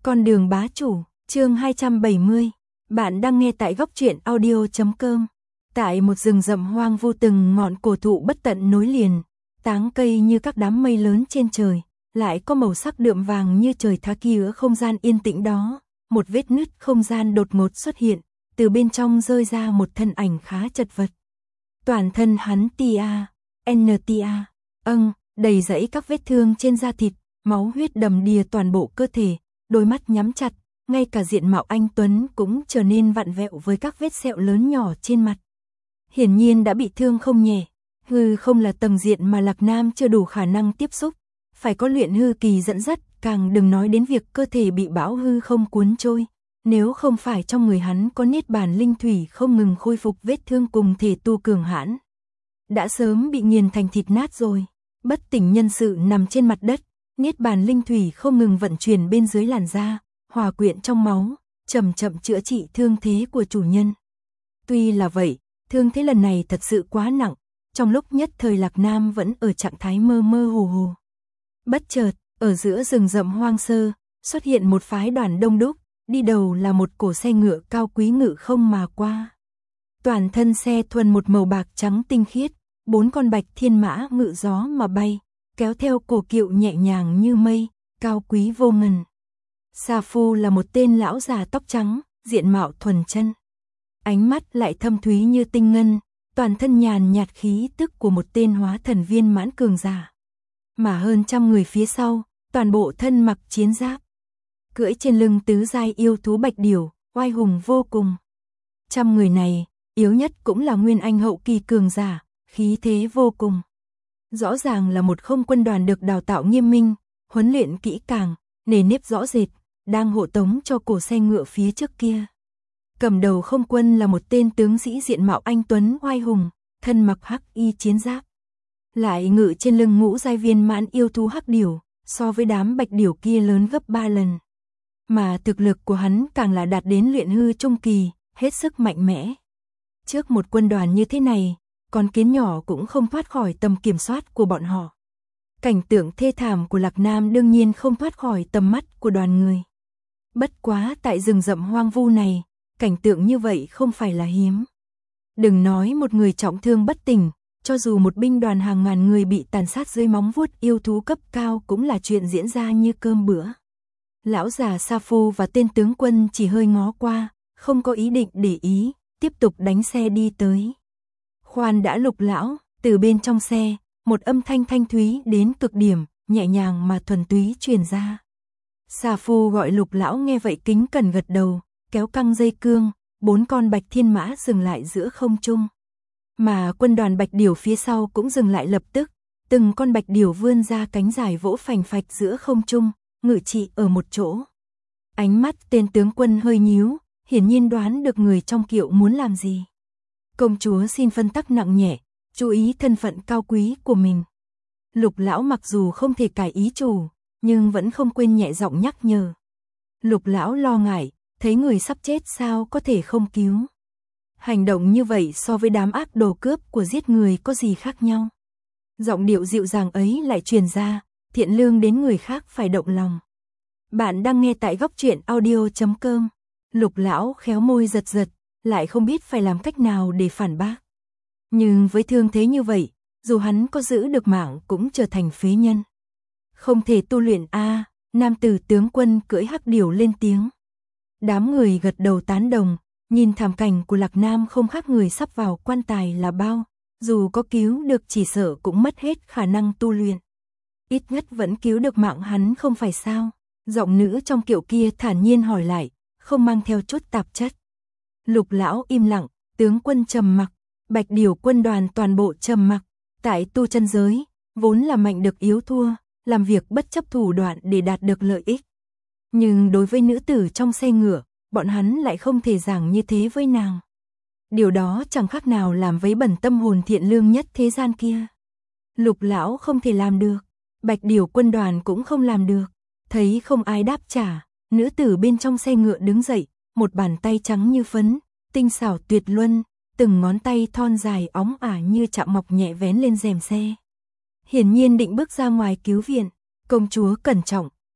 Con đường bá chủ, chương 270. Bạn đang nghe tại góc truyện audio.com. Tại một rừng rậm hoang vu, từng ngọn cổ thụ bất tận nối liền, tán cây như các đám mây lớn trên trời, lại có màu sắc đượm vàng như trời tha kia. Không gian yên tĩnh đó, một vết nứt không gian đột ngột xuất hiện, từ bên trong rơi ra một thân ảnh khá chật vật. Toàn thân hắn đầy rẫy các vết thương trên da thịt, máu huyết đầm đìa toàn bộ cơ thể, đôi mắt nhắm chặt, ngay cả diện mạo anh tuấn cũng trở nên vặn vẹo với các vết sẹo lớn nhỏ trên mặt. Hiển nhiên đã bị thương không nhẹ. Hư không là tầng diện mà Lạc Nam chưa đủ khả năng tiếp xúc, phải có luyện hư kỳ dẫn dắt, càng đừng nói đến việc cơ thể bị bão hư không cuốn trôi. Nếu không phải trong người hắn có niết bàn linh thủy không ngừng khôi phục vết thương cùng thể tu cường hãn, đã sớm bị nghiền thành thịt nát rồi. Bất tỉnh nhân sự nằm trên mặt đất, niết bàn linh thủy không ngừng vận chuyển bên dưới làn da, hòa quyện trong máu, chậm chậm chữa trị thương thế của chủ nhân. Tuy là vậy, thương thế lần này thật sự quá nặng, trong lúc nhất thời Lạc Nam vẫn ở trạng thái mơ mơ hồ hồ. Bất chợt, ở giữa rừng rậm hoang sơ, xuất hiện một phái đoàn đông đúc, đi đầu là một cổ xe ngựa cao quý ngự không mà qua. Toàn thân xe thuần một màu bạc trắng tinh khiết, 4 con bạch thiên mã ngự gió mà bay, kéo theo cổ kiệu nhẹ nhàng như mây, cao quý vô ngần. Sa Phu là một tên lão già tóc trắng, diện mạo thuần chân, ánh mắt lại thâm thúy như tinh ngân, toàn thân nhàn nhạt khí tức của một tên hóa thần viên mãn cường giả. Mà hơn 100 người phía sau, toàn bộ thân mặc chiến giáp, cưỡi trên lưng tứ giai yêu thú bạch điểu, oai hùng vô cùng. 100 người này, yếu nhất cũng là nguyên anh hậu kỳ cường giả, khí thế vô cùng. Rõ ràng là một không quân đoàn được đào tạo nghiêm minh, huấn luyện kỹ càng, nề nếp rõ rệt, đang hộ tống cho cổ xe ngựa phía trước kia. Cầm đầu không quân là một tên tướng sĩ diện mạo anh tuấn oai hùng, thân mặc hắc y chiến giáp, lại ngự trên lưng ngũ giai viên mãn yêu thú hắc điểu, so với đám bạch điểu kia lớn gấp 3 lần. Mà thực lực của hắn càng là đạt đến luyện hư trung kỳ, hết sức mạnh mẽ. Trước một quân đoàn như thế này, con kiến nhỏ cũng không thoát khỏi tầm kiểm soát của bọn họ. Cảnh tượng thê thảm của Lạc Nam đương nhiên không thoát khỏi tầm mắt của đoàn người. Bất quá tại rừng rậm hoang vu này, cảnh tượng như vậy không phải là hiếm. Đừng nói một người trọng thương bất tỉnh, cho dù một binh đoàn hàng ngàn người bị tàn sát dưới móng vuốt yêu thú cấp cao cũng là chuyện diễn ra như cơm bữa. Lão già Sa Phu và tên tướng quân chỉ hơi ngó qua, không có ý định để ý, tiếp tục đánh xe đi tới. Khoan đã Lục lão, từ bên trong xe, một âm thanh thanh thúy đến cực điểm, nhẹ nhàng mà thuần túy truyền ra. Sa Phu gọi Lục lão nghe vậy kính cẩn gật đầu, kéo căng dây cương, 4 con bạch thiên mã dừng lại giữa không trung. Mà quân đoàn bạch điểu phía sau cũng dừng lại lập tức, từng con bạch điểu vươn ra cánh dài vỗ phành phạch giữa không trung, ngự trị ở một chỗ. Ánh mắt tên tướng quân hơi nhíu, hiển nhiên đoán được người trong kiệu muốn làm gì. Công chúa xin phân tắc nặng nhẹ, chú ý thân phận cao quý của mình. Lục lão mặc dù không thể cải ý chủ, nhưng vẫn không quên nhẹ giọng nhắc nhở. Lục lão lo ngại, thấy người sắp chết sao có thể không cứu. Hành động như vậy so với đám ác đồ cướp của giết người có gì khác nhau. Giọng điệu dịu dàng ấy lại truyền ra, thiện lương đến người khác phải động lòng. Bạn đang nghe tại góc truyện audio.com. Lục lão khéo môi giật giật, lại không biết phải làm cách nào để phản bác. Nhưng với thương thế như vậy, dù hắn có giữ được mạng cũng trở thành phế nhân. Không thể tu luyện a. Nam tử tướng quân cưỡi hắc điểu lên tiếng. Đám người gật đầu tán đồng, nhìn thảm cảnh của Lạc Nam không khác người sắp vào quan tài là bao, dù có cứu được chỉ sợ cũng mất hết khả năng tu luyện. Ít nhất vẫn cứu được mạng hắn không phải sao? Giọng nữ trong kiệu kia thản nhiên hỏi lại, không mang theo chút tạp chất. Lục lão im lặng, tướng quân trầm mặc, bạch điểu quân đoàn toàn bộ trầm mặc. Tại tu chân giới, vốn là mạnh được yếu thua, làm việc bất chấp thủ đoạn để đạt được lợi ích. Nhưng đối với nữ tử trong xe ngựa, bọn hắn lại không thể giảng như thế với nàng. Điều đó chẳng khác nào làm vấy bẩn tâm hồn thiện lương nhất thế gian kia. Lục lão không thể làm được, bạch điểu quân đoàn cũng không làm được. Thấy không ai đáp trả, nữ tử bên trong xe ngựa đứng dậy, một bàn tay trắng như phấn, tinh xảo tuyệt luân, từng ngón tay thon dài óng ả như chạm mọc nhẹ vén lên rèm xe. Hiển nhiên định bước ra ngoài cứu viện. Công chúa cẩn trọng,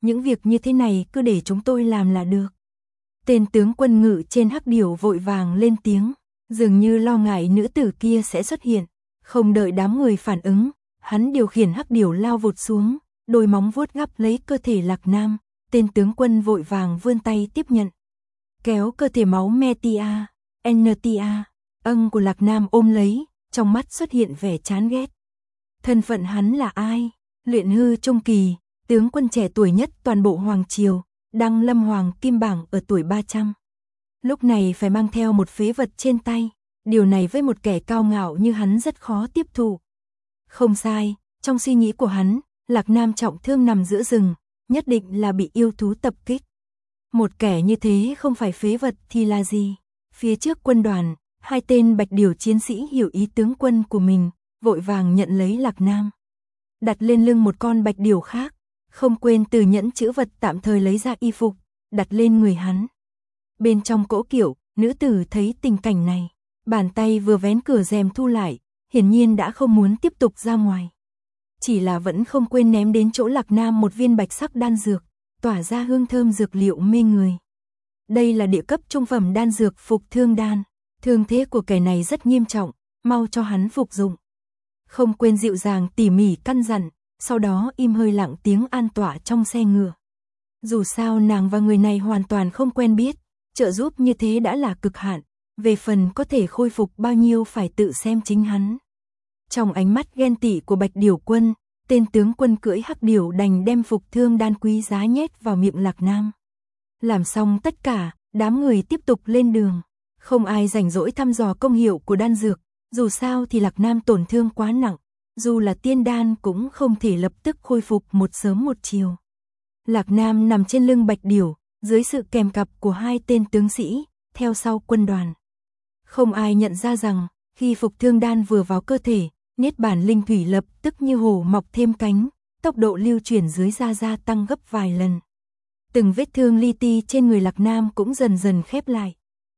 những việc như thế này cứ để chúng tôi làm là được. Tên tướng quân ngự trên hắc điểu vội vàng lên tiếng, dường như lo ngại nữ tử kia sẽ xuất hiện, không đợi đám người phản ứng, hắn điều khiển hắc điểu lao vụt xuống, đôi móng vuốt gắp lấy cơ thể Lạc Nam, tên tướng quân vội vàng vươn tay tiếp nhận. Kéo cơ thể máu Metia, Entia, của Lạc Nam ôm lấy, trong mắt xuất hiện vẻ chán ghét. Thân phận hắn là ai? Luyện hư trung kỳ, tướng quân trẻ tuổi nhất toàn bộ Hoàng Triều, đăng lâm hoàng kim bảng ở tuổi 300. Lúc này phải mang theo một phế vật trên tay, điều này với một kẻ cao ngạo như hắn rất khó tiếp thu. Không sai, trong suy nghĩ của hắn, Lạc Nam trọng thương nằm giữa rừng, nhất định là bị yêu thú tập kích. Một kẻ như thế không phải phế vật thì là gì? Phía trước quân đoàn, hai tên bạch điểu chiến sĩ hiểu ý tướng quân của mình, vội vàng nhận lấy Lạc Nam. Đặt lên lưng một con bạch điểu khác, không quên từ nhẫn chữ vật tạm thời lấy ra y phục, đặt lên người hắn. Bên trong cỗ kiệu, nữ tử thấy tình cảnh này, bàn tay vừa vén cửa rèm thu lại, hiển nhiên đã không muốn tiếp tục ra ngoài. Chỉ là vẫn không quên ném đến chỗ Lạc Nam một viên bạch sắc đan dược, tỏa ra hương thơm dược liệu mê người. Đây là địa cấp trung phẩm đan dược phục thương đan, thương thế của kẻ này rất nghiêm trọng, mau cho hắn phục dụng. Không quên dịu dàng tỉ mỉ căn dặn, sau đó im hơi lặng tiếng an tọa trong xe ngựa. Dù sao nàng và người này hoàn toàn không quen biết, trợ giúp như thế đã là cực hạn, về phần có thể khôi phục bao nhiêu phải tự xem chính hắn. Trong ánh mắt ghen tị của Bạch Điểu Quân, tên tướng quân cưỡi hắc điểu đành đem phục thương đan quý giá nhét vào miệng Lạc Nam. Làm xong tất cả, đám người tiếp tục lên đường, không ai rảnh rỗi thăm dò công hiệu của đan dược, dù sao thì Lạc Nam tổn thương quá nặng, dù là tiên đan cũng không thể lập tức khôi phục một sớm một chiều. Lạc Nam nằm trên lưng Bạch Điểu, dưới sự kèm cặp của hai tên tướng sĩ, theo sau quân đoàn. Không ai nhận ra rằng, khi phục thương đan vừa vào cơ thể, niết bản linh thủy lập tức như hổ mọc thêm cánh, tốc độ lưu chuyển dưới da gia tăng gấp vài lần. Từng vết thương li ti trên người Lạc Nam cũng dần dần khép lại.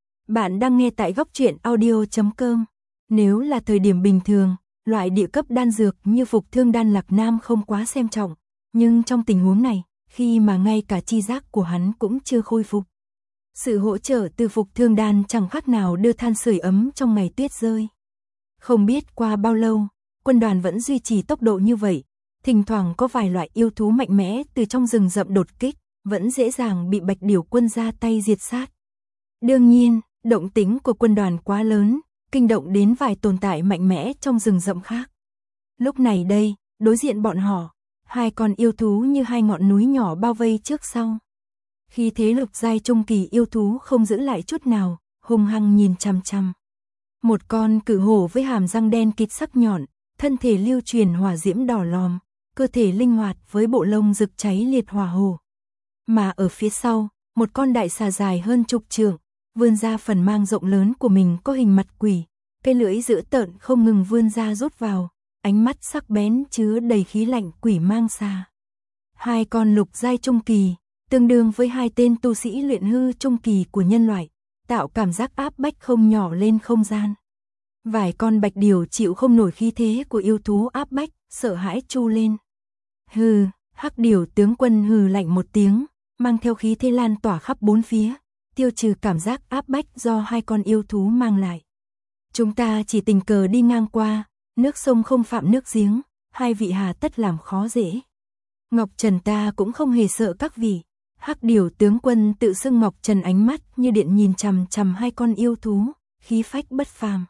Bạn đang nghe tại Góc Truyện Audio.com. Nếu là thời điểm bình thường, loại địa cấp đan dược như phục thương đan Lạc Nam không quá xem trọng, nhưng trong tình huống này, khi mà ngay cả chi giác của hắn cũng chưa khôi phục, sự hỗ trợ từ phục thương đan chẳng khác nào đưa than sưởi ấm trong ngày tuyết rơi. Không biết qua bao lâu, quân đoàn vẫn duy trì tốc độ như vậy, thỉnh thoảng có vài loại yêu thú mạnh mẽ từ trong rừng rậm đột kích, vẫn dễ dàng bị Bạch Điểu Quân ra tay diệt sát. Đương nhiên, động tĩnh của quân đoàn quá lớn, kinh động đến vài tồn tại mạnh mẽ trong rừng rậm khác. Lúc này đây, đối diện bọn họ, hai con yêu thú như hai ngọn núi nhỏ bao vây trước sau. Khi thế lục giai trung kỳ yêu thú không giữ lại chút nào, hung hăng nhìn chằm chằm. Một con cự hổ với hàm răng đen kịt sắc nhọn, thân thể lưu truyền hỏa diễm đỏ lòm, cơ thể linh hoạt với bộ lông rực cháy liệt hỏa hổ. Mà ở phía sau, một con đại xà dài hơn chục trượng, vươn ra phần mang rộng lớn của mình có hình mặt quỷ, cái lưỡi dữ tợn không ngừng vươn ra rút vào, ánh mắt sắc bén chứa đầy khí lạnh quỷ mang xà. Hai con lục giai trung kỳ, tương đương với hai tên tu sĩ luyện hư trung kỳ của nhân loại, tạo cảm giác áp bách không nhỏ lên không gian. Vài con bạch điểu chịu không nổi khí thế của yêu thú áp bách, sợ hãi chu lên. Hừ, hắc điểu tướng quân hừ lạnh một tiếng, mang theo khí thế lan tỏa khắp bốn phía, tiêu trừ cảm giác áp bách do hai con yêu thú mang lại. Chúng ta chỉ tình cờ đi ngang qua, nước sông không phạm nước giếng, hai vị hà tất làm khó dễ. Ngọc Trần ta cũng không hề sợ các vị. Hắc điểu tướng quân tự xưng Ngọc Trần, ánh mắt như điện nhìn chằm chằm hai con yêu thú, khí phách bất phàm.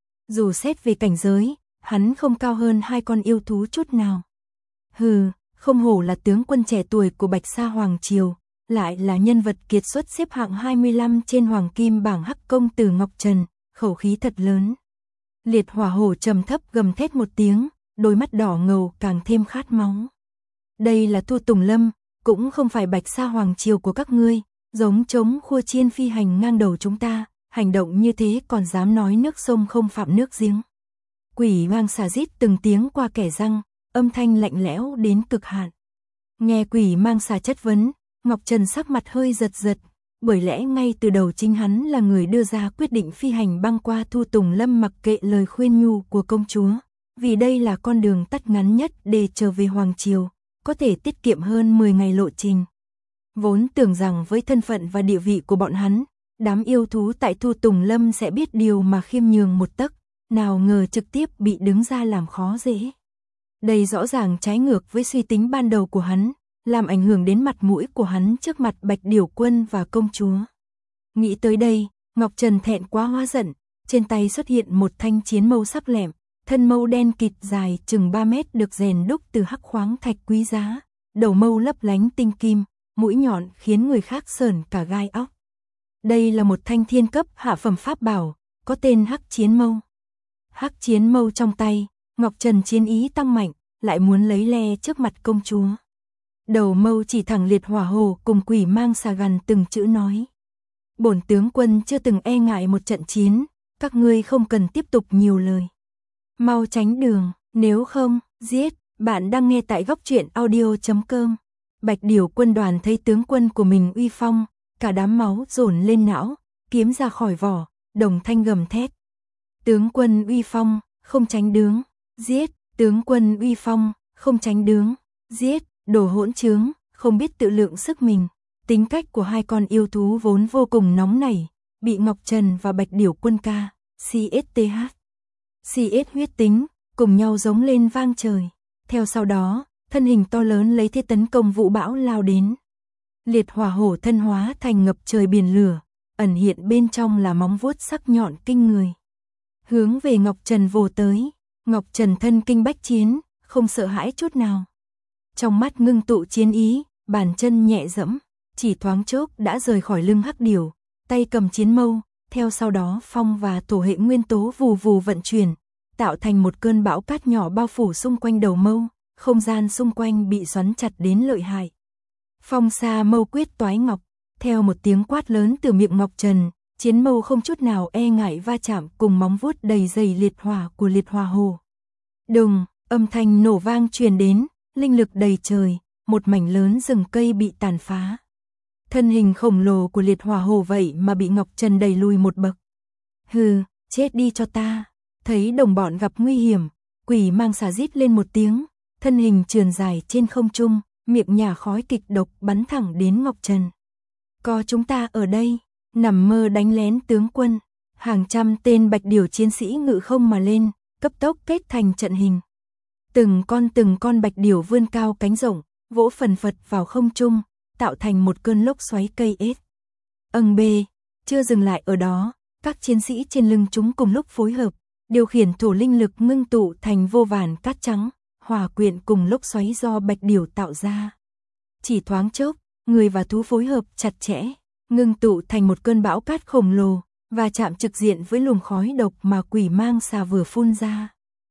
Dù xét về cảnh giới, hắn không cao hơn hai con yêu thú chút nào. Hừ, không hổ là tướng quân trẻ tuổi của Bạch Sa Hoàng Triều, lại là nhân vật kiệt xuất xếp hạng 25 trên Hoàng Kim bảng Hắc công tử Ngọc Trần, khẩu khí thật lớn. Liệt hỏa hổ trầm thấp gầm thét một tiếng, đôi mắt đỏ ngầu càng thêm khát máu. Đây là Thu Tùng Lâm, cũng không phải Bạch Sa Hoàng Triều của các ngươi, giống trống khua chiên phi hành ngang đầu chúng ta, hành động như thế còn dám nói nước sông không phạm nước giếng. Quỷ mang xà rít từng tiếng qua kẻ răng, âm thanh lạnh lẽo đến cực hạn. Nghe quỷ mang xà chất vấn, Ngọc Trần sắc mặt hơi giật giật, bởi lẽ ngay từ đầu chính hắn là người đưa ra quyết định phi hành băng qua Thu Tùng Lâm mặc kệ lời khuyên nhu của công chúa, vì đây là con đường tắt ngắn nhất để trở về Hoàng Triều, có thể tiết kiệm hơn 10 ngày lộ trình. Vốn tưởng rằng với thân phận và địa vị của bọn hắn, đám yêu thú tại Thu Tùng Lâm sẽ biết điều mà khiêm nhường một tấc, nào ngờ trực tiếp bị đứng ra làm khó dễ. Đây rõ ràng trái ngược với suy tính ban đầu của hắn, làm ảnh hưởng đến mặt mũi của hắn trước mặt Bạch Điểu Quân và công chúa. Nghĩ tới đây, Ngọc Trần thẹn quá hóa giận, trên tay xuất hiện một thanh chiến mâu sắc lẹm, thân mâu đen kịt dài chừng 3 mét được rèn đúc từ hắc khoáng thạch quý giá, đầu mâu lấp lánh tinh kim, mũi nhọn khiến người khác sởn cả gai óc. Đây là một thanh thiên cấp hạ phẩm pháp bảo, có tên Hắc Chiến Mâu. Hắc Chiến Mâu trong tay, Ngọc Trần chiến ý tăng mạnh, lại muốn lấy le trước mặt công chúa. Đầu mâu chỉ thẳng Liệt Hỏa Hồ cùng Quỷ Mang Xà gằn từng chữ nói: bổn tướng quân chưa từng e ngại một trận chiến, các ngươi không cần tiếp tục nhiều lời. Mau tránh đường, nếu không, giết. Bạn đang nghe tại góc truyện audio.com. Bạch Điểu Quân đoàn thấy tướng quân của mình uy phong, cả đám máu dồn lên não, kiếm ra khỏi vỏ, đồng thanh gầm thét. Tướng quân uy phong, không tránh đường, giết. Tướng quân uy phong, không tránh đường, giết. Đồ hỗn trướng, không biết tự lượng sức mình. Tính cách của hai con yêu thú vốn vô cùng nóng nảy, bị Ngọc Trần và Bạch Điểu Quân ca, CS huyết tính, cùng nhau giống lên vang trời. Theo sau đó, thân hình to lớn lấy thế tấn công vũ bão lao đến. Liệt Hỏa Hổ thân hóa thành ngập trời biển lửa, ẩn hiện bên trong là móng vuốt sắc nhọn kinh người. Hướng về Ngọc Trần vồ tới, Ngọc Trần thân kinh bách chiến, không sợ hãi chút nào. Trong mắt ngưng tụ chiến ý, bàn chân nhẹ dẫm, chỉ thoáng chốc đã rời khỏi lưng hắc điểu, tay cầm chiến mâu, theo sau đó phong và thổ hệ nguyên tố vù vù vận chuyển, tạo thành một cơn bão cát nhỏ bao phủ xung quanh đầu mâu, không gian xung quanh bị xoắn chặt đến lợi hại. Phong Sa Mâu Quyết Toái Ngọc, theo một tiếng quát lớn từ miệng Ngọc Trần, chiến mâu không chút nào e ngại va chạm cùng móng vuốt đầy dày liệt hỏa của Liệt Hỏa Hồ. Đùng, âm thanh nổ vang truyền đến, linh lực đầy trời, một mảnh lớn rừng cây bị tàn phá. Thân hình khổng lồ của Liệt Hỏa Hồ vậy mà bị Ngọc Trần đẩy lùi một bậc. Hừ, chết đi cho ta. Thấy đồng bọn gặp nguy hiểm, Quỷ Mang Xà rít lên một tiếng, thân hình trườn dài trên không trung, miệng nhả khói kịch độc bắn thẳng đến Ngọc Trần. Có chúng ta ở đây, nằm mơ đánh lén tướng quân. Hàng trăm tên Bạch Điểu chiến sĩ ngự không mà lên, cấp tốc kết thành trận hình. Từng con Bạch Điểu vươn cao cánh rộng, vỗ phần phật vào không trung, tạo thành một cơn lốc xoáy cây ết. Bê, chưa dừng lại ở đó, các chiến sĩ trên lưng chúng cùng lúc phối hợp, điều khiển thổ linh lực ngưng tụ thành vô vàn cát trắng, hòa quyện cùng lốc xoáy do Bạch Điểu tạo ra. Chỉ thoáng chốc, người và thú phối hợp chặt chẽ, ngưng tụ thành một cơn bão cát khổng lồ, và chạm trực diện với luồng khói độc mà Quỷ Mang Xà vừa phun ra.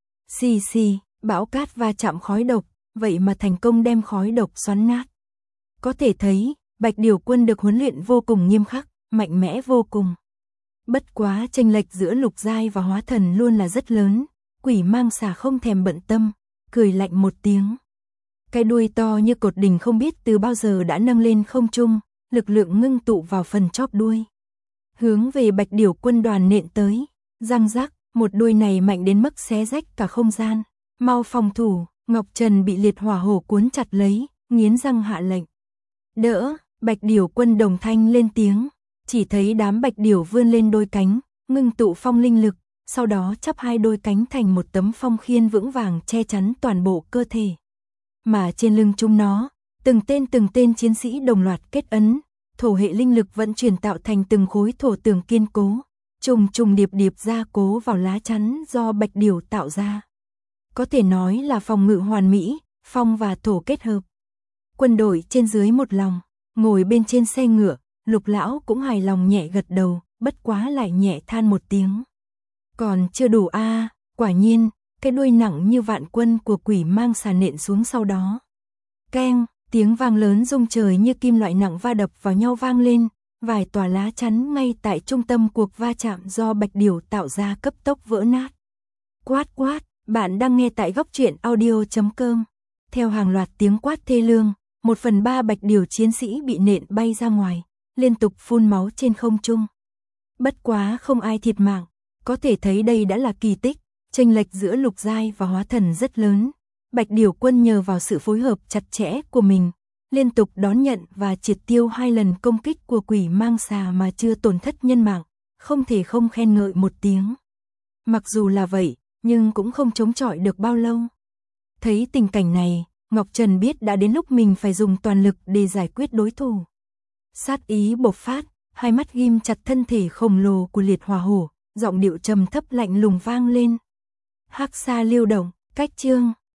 Xì, bão cát va chạm khói độc, vậy mà thành công đem khói độc xoắn nát. Có thể thấy, Bạch Điểu Quân được huấn luyện vô cùng nghiêm khắc, mạnh mẽ vô cùng. Bất quá chênh lệch giữa lục giai và hóa thần luôn là rất lớn, Quỷ Mang Xà không thèm bận tâm, cười lạnh một tiếng. Cái đuôi to như cột đình không biết từ bao giờ đã nâng lên không trung, lực lượng ngưng tụ vào phần chóp đuôi. Hướng về Bạch Điểu Quân đoàn nện tới, răng rắc, một đuôi này mạnh đến mức xé rách cả không gian. Mau phòng thủ, Ngọc Trần bị Liệt Hỏa Hổ cuốn chặt lấy, nghiến răng hạ lệnh. Đỡ, Bạch Điểu Quân đồng thanh lên tiếng, chỉ thấy đám Bạch Điểu vươn lên đôi cánh, ngưng tụ phong linh lực, sau đó chắp hai đôi cánh thành một tấm phong khiên vững vàng che chắn toàn bộ cơ thể. Mà trên lưng chúng nó, từng tên chiến sĩ đồng loạt kết ấn, thổ hệ linh lực vận chuyển tạo thành từng khối thổ tường kiên cố, trùng điệp gia cố vào lá chắn do Bạch Điểu tạo ra. Có thể nói là phòng ngự hoàn mỹ, phong và thổ kết hợp. Quân đội trên dưới một lòng, ngồi bên trên xe ngựa, Lục lão cũng hài lòng nhẹ gật đầu, bất quá lại nhẹ than một tiếng. Còn chưa đủ a, quả nhiên, cái đuôi nặng như vạn quân của Quỷ Mang Xà nện xuống sau đó. Keng, tiếng vang lớn rung trời như kim loại nặng va đập vào nhau vang lên, vài tòa lá chắn ngay tại trung tâm cuộc va chạm do Bạch Điểu tạo ra cấp tốc vỡ nát. Quát, bạn đang nghe tại góc truyện audio.com. Theo hàng loạt tiếng quát thê lương, 1/3 Bạch Điểu chiến sĩ bị nện bay ra ngoài, liên tục phun máu trên không trung. Bất quá không ai thiệt mạng, có thể thấy đây đã là kỳ tích, chênh lệch giữa lục giai và hóa thần rất lớn. Bạch Điểu Quân nhờ vào sự phối hợp chặt chẽ của mình, liên tục đón nhận và triệt tiêu 2 lần công kích của quỷ mang xà mà chưa tổn thất nhân mạng, không thể không khen ngợi một tiếng. Mặc dù là vậy, nhưng cũng không chống chọi được bao lâu. Thấy tình cảnh này, Ngọc Trần biết đã đến lúc mình phải dùng toàn lực để giải quyết đối thủ. Sát ý bộc phát, hai mắt ghim chặt thân thể khổng lồ của liệt hỏa hổ, giọng điệu trầm thấp lạnh lùng vang lên. Hắc Sa Liêu Động, cách chương